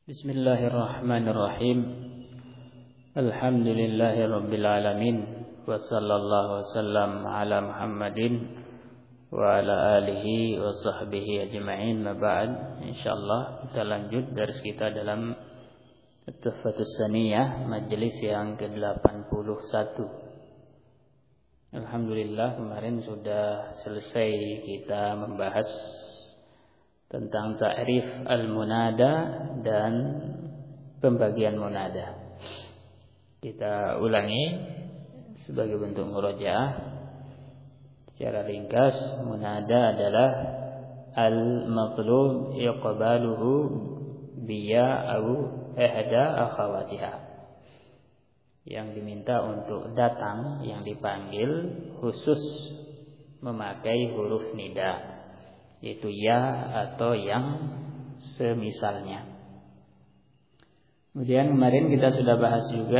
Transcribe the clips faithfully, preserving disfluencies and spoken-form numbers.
Bismillahirrahmanirrahim. Alhamdulillahi rabbil alamin. Wa sallallahu wasallam ala Muhammadin wa ala alihi wa sahbihi ajma'in. Ma ba'd. Insyaallah kita lanjut dari kita dalam Tuhfatus Saniyah, majelis yang ke delapan puluh satu. Alhamdulillah kemarin sudah selesai kita membahas tentang ta'rif al-munada dan pembagian munada. Kita ulangi sebagai bentuk murajaah. Secara ringkas, munada adalah al-matlub iqbaluhu biya au ihda akhawatiha. Yang diminta untuk datang, yang dipanggil khusus memakai huruf nida, yaitu ya atau yang semisalnya. Kemudian kemarin kita sudah bahas juga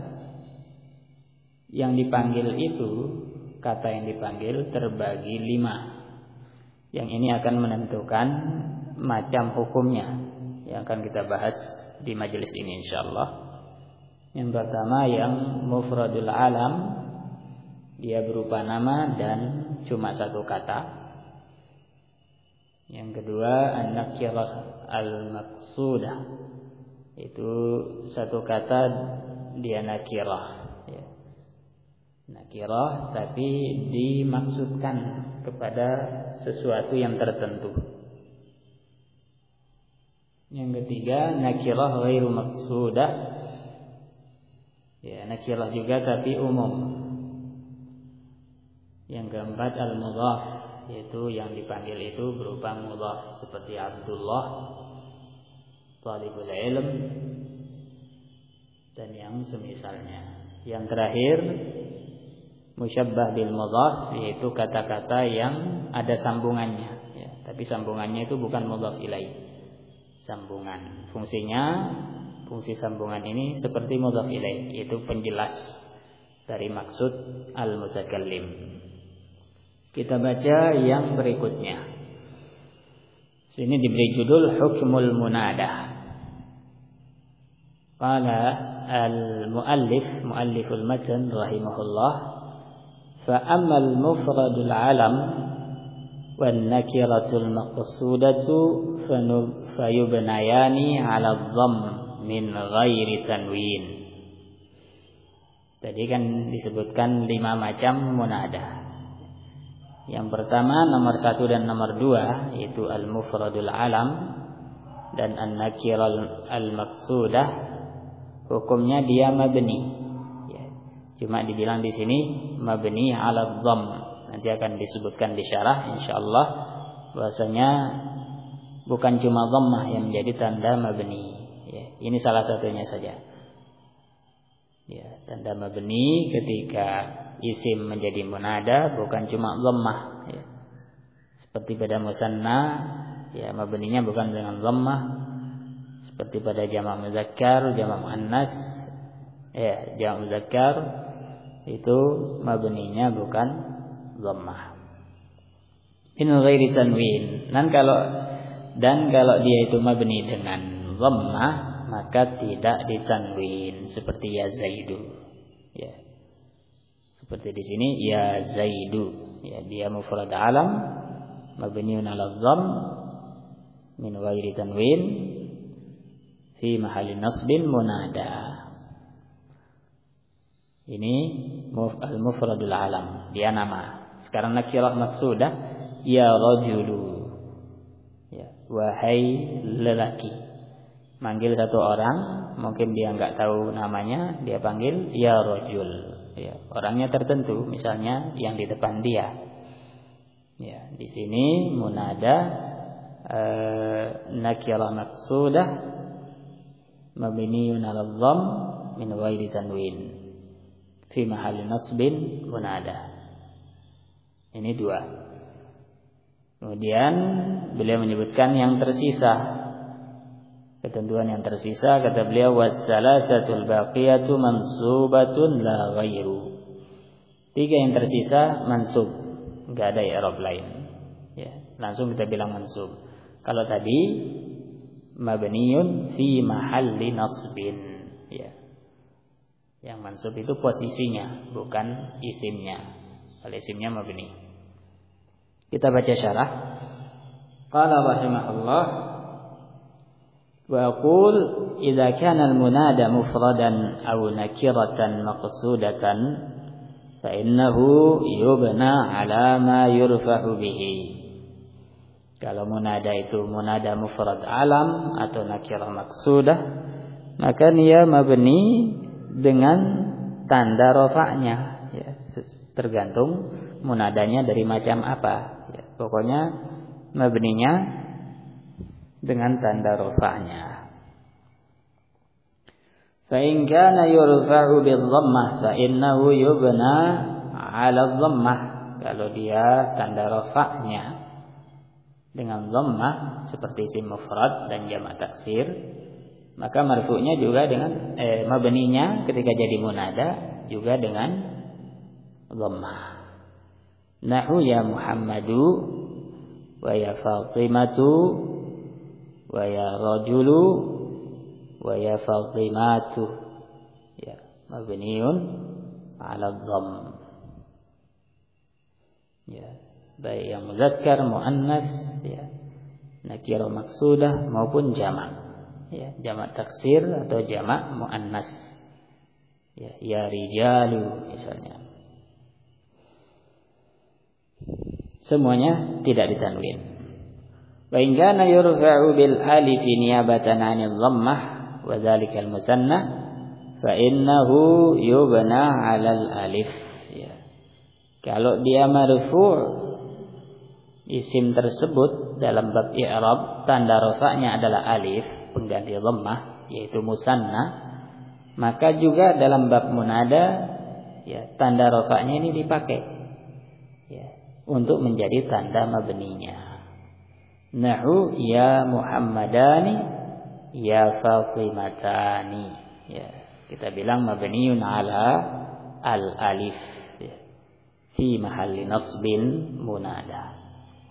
yang dipanggil itu, kata yang dipanggil terbagi lima. Yang ini akan menentukan macam hukumnya yang akan kita bahas di majelis ini insyaallah. Yang pertama yang mufradul alam, dia berupa nama dan cuma satu kata. Yang kedua an-nakirah al-maqsudah, itu satu kata dia nakirah, ya. Nakirah tapi dimaksudkan kepada sesuatu yang tertentu. Yang ketiga nakirah ghairu maqsudah, ya, nakirah juga tapi umum. Yang keempat al-mudhaf, yaitu yang dipanggil itu berupa mudhaf seperti Abdullah, talibul ilm, dan yang semisalnya. Yang terakhir musyabbah bil mudhaf, yaitu kata-kata yang ada sambungannya, ya, tapi sambungannya itu bukan mudhaf ilaih, sambungan. Fungsinya, fungsi sambungan ini seperti mudhaf ilaih, yaitu penjelas dari maksud al-mutakallim. Kita baca yang berikutnya. Sini diberi judul Hukmul Munada. Qala al-muallif, mualliful matan rahimahullah, fa ammal mufradul alam wan nakiratul maqsudatu fayubnayani 'ala dhamm min ghairi tanwin. Tadi kan disebutkan lima macam munada. Yang pertama, nomor satu dan nomor dua, yaitu al-mufradul alam dan an-nakiral al-maqsudah, hukumnya dia mabni, ya. Cuma dibilang di sini mabni ala dhamm. Nanti akan disebutkan di syarah insyaallah bahwasanya bukan cuma dhammah yang menjadi tanda mabni, ya. Ini salah satunya saja. Ya, tanda mabni ketika isim menjadi munada bukan cuma dhammah, ya. Seperti pada musanna, ya, mabninya bukan dengan dhammah. Seperti pada jamak muzakkar, jamak muannas, ya, jamak muzakkar itu mabninya bukan dhammah. In ghairi tanwin. Dan kalau dan kalau dia itu mabni dengan dhammah, maka tidak ditanwin, seperti ya Zaidu, ya. Seperti di sini ya Zaidu, ya, dia mufrad alam mabniun 'ala dhamm min ghairi tanwin fi mahalli nasbin munada. Ini al-mufradul alam, dia nama. Sekarang nakirah maqsudah, ya rajulu, ya, wahai lelaki. Manggil satu orang, mungkin dia enggak tahu namanya, dia panggil ya rajul, ya, orangnya tertentu, misalnya yang di depan dia. Ya, di sini munada eh, nakirah maqsudah mabniun 'ala dhamm min ghairi tanwin fi mahalli nasbin munada. Ini dua. Kemudian beliau menyebutkan yang tersisa. Ketentuan yang tersisa, kata beliau, wassalasatul baqiyatu mansubatun la ghairu. Tiga yang tersisa mansub, enggak ada i'rab lain, ya, langsung kita bilang mansub. Kalau tadi mabniun fi mahalli nasbin, ya. Yang mansub itu posisinya, bukan isimnya. Kalau isimnya mabni. Kita baca syarah. Qala rahimahullah wa aqul idza kana al-munada mufradan aw nakiratan maqsudatan fa innahu yubna ala ma yurfa'u bihi. Kalau munada itu munada mufrad alam atau nakirah maqsudah, maka dia mabni dengan tanda rafa'nya, ya, tergantung munadanya dari macam apa, ya, pokoknya mabninya dengan tanda rafa'nya. Fa in kana yurfa'u bil-dhammah fa innahu yubna 'ala dhammah. Kalau dia tanda rafa'nya dengan dhammah seperti isim mufrad dan jamak taksir, maka marfu'nya juga dengan eh, mabninya ketika jadi munada juga dengan dhammah. Nahu ya Muhammadu wa ya Fatimatu wa ya rajulu wa ya Fatimatu, ya, mabniun 'ala dhamm. Ya, baik yang muzakkar, muannas, ya, nakirah maksudah maupun jamak. Ya, jamak taksir atau jamak muannas. Ya, ya rijalu misalnya. Semuanya tidak ditanwin. Wa in kana yurfa'u bil alif niyabatan 'anil dhammah wa dzalika al musanna fa innahu yubna 'alal alif. Ya. Kalau dia marfu' isim tersebut dalam bab i'rab tanda rafa'nya adalah alif pengganti dhammah yaitu musanna, maka juga dalam bab munada, ya, tanda rafa'nya ini dipakai, ya, untuk menjadi tanda mabninya. Nahu ya Muhammadani ya Fatimatani, ya, kita bilang mabniun ala al alif, ya, fi mahalli nasbin munada.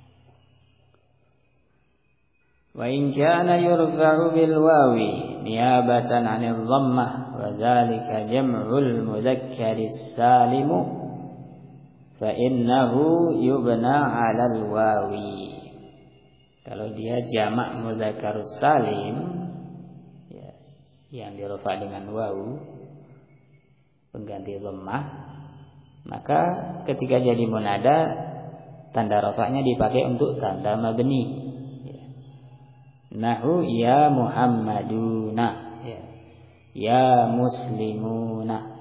Wa in kana yurfa'u bil wawi niyabatan 'anil dhammah wa dzalika jam'ul mudzakkari salim fa innahu yubna 'alal wawi. Kalau dia jamak mudzakkarus salim, ya, yang dirfa' dengan wawu pengganti dhammah, maka ketika jadi munada tanda rafa'nya dipakai untuk tanda mabni. Nahu ya Muhammaduna, ya, ya muslimuna,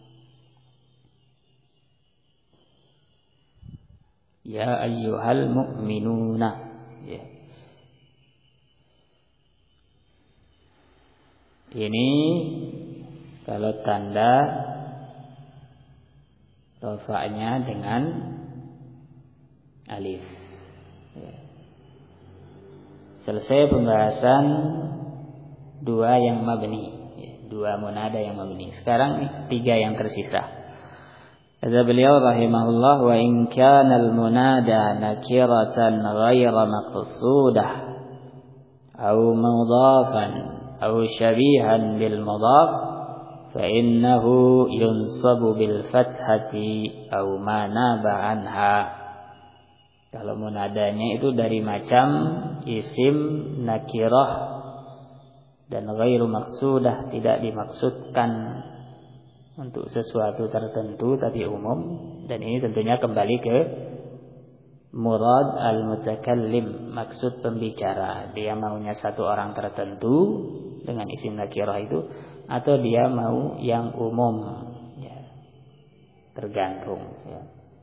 ya ayyuhal mu'minuna, ya. Ini kalau tanda rafa'nya dengan alif, ya. Selesai pembahasan dua yang mabni, ya, dua munada yang mabni. Sekarang tiga yang tersisa. Kata beliau rahimahullah, wa in kana al-munada nakiratan ghaira maqsudah aw mudhafan aw shabihan bil mudhaf fa innahu yunsabu bil fathati aw ma naba anha. Kalau munadanya itu dari macam isim nakirah dan ghairu maksudah, tidak dimaksudkan untuk sesuatu tertentu tapi umum, dan ini tentunya kembali ke murad al-mutakallim, maksud pembicara. Dia maunya satu orang tertentu dengan isim nakirah itu, atau dia mau yang umum, ya, tergantung, ya.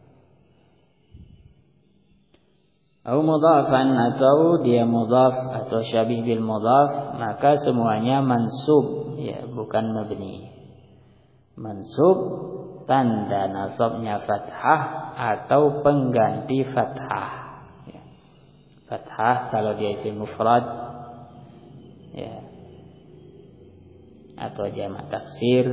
Au mudhafan, atau dia mudhaf atau syabih bil mudhaf, maka semuanya mansub, ya, bukan mabni. Mansub tanda nasabnya fathah atau pengganti fathah, ya. Fathah kalau dia isim mufrad, ya, atau jamak taksir,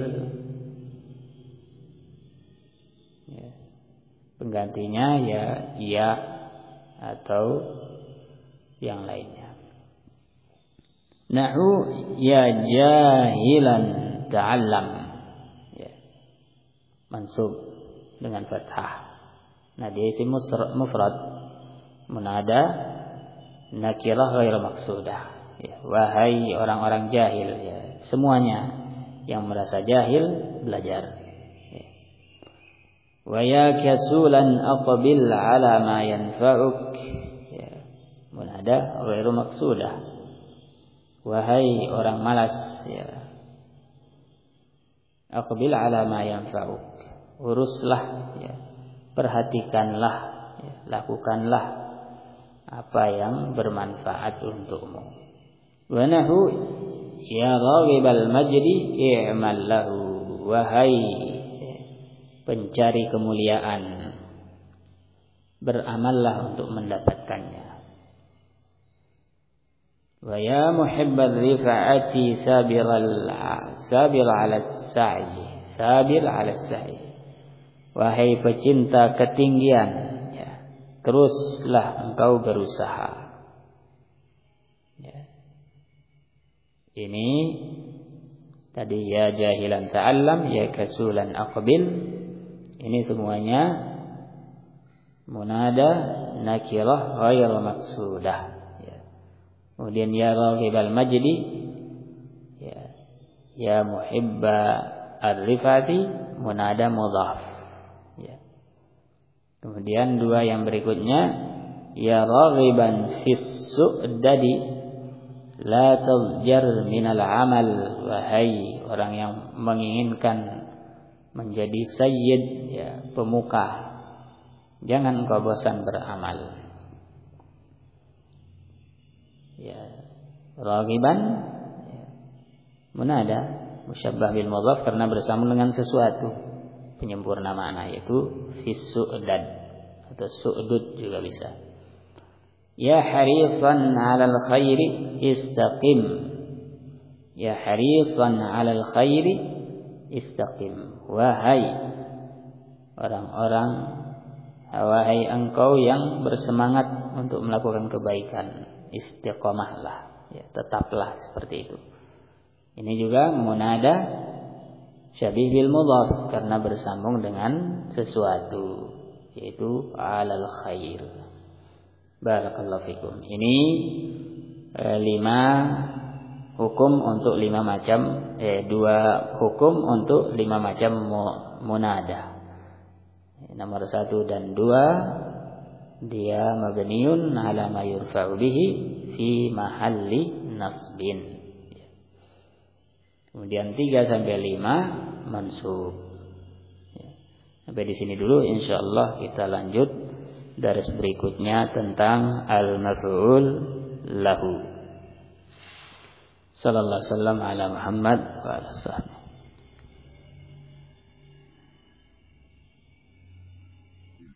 ya. Penggantinya ya ya atau yang lainnya. Nahu ya jahilan ta'allam. Ya. Mansub dengan fathah. Nah, dia isim mufrad. Munada nakirah ghairu maqsudah. Ya. Wahai orang-orang jahil, ya. Semuanya yang merasa jahil belajar. Ya. Wa ya kasulan aqbil ala ma yanfa'uk. Ya. Munada ghairu maqsudah. Wahai orang malas, ya. Aqbil ala ma yanfa'uk. Uruslah, ya. Perhatikanlah, ya. Lakukanlah apa yang bermanfaat untukmu. Wa nahu ya raghibal majdi i'mal lahu. Wahai pencari kemuliaan, beramallah untuk mendapatkannya. Wa ya muhibbal rifa'ati sabiral sabir 'ala as-sa'i, sabir 'ala as-sa'i. Wahai pecinta ketinggian, ya, teruslah engkau berusaha. Ya. Ini tadi ya jahilan ta'allam, ya kasulan aqbil. Ini semuanya munada nakirah ghairu maqsudah. Kemudian ya raghibal majdi, ya, ya muhibba ar-rifati, munada mudhaf. Ya. Kemudian dua yang berikutnya ya raghiban fis su'dadi la tadjar minal amal. Wahai orang yang menginginkan menjadi sayyid, ya, pemuka, jangan engkau bosan beramal. Ya, raghiban, ya, munada musyabbah bil mudhaf karena bersambung dengan sesuatu, penyempurna makna, yaitu fis su'dad atau su'dud juga bisa. Ya harisan 'alal khairi istaqim. Ya harisan 'alal khairi istaqim. Wahai orang-orang, wahai engkau yang bersemangat untuk melakukan kebaikan, istiqomahlah, ya, tetaplah seperti itu. Ini juga munada syabih bil mudhaf karena bersambung dengan sesuatu, yaitu 'alal khair. Barakallahu fikum. Ini eh, lima hukum untuk lima macam, eh, dua hukum untuk lima macam munada. Nomor satu dan dua, dia mabniun ala ma yurfa'u bihi fi mahalli nasbin. Kemudian tiga sampai lima mansub. Sampai di sini dulu, insyaallah kita lanjut daris berikutnya tentang al-maf'ul lahu. Sallallahu alaihi wasallam ala Muhammad wa ala sahbihi.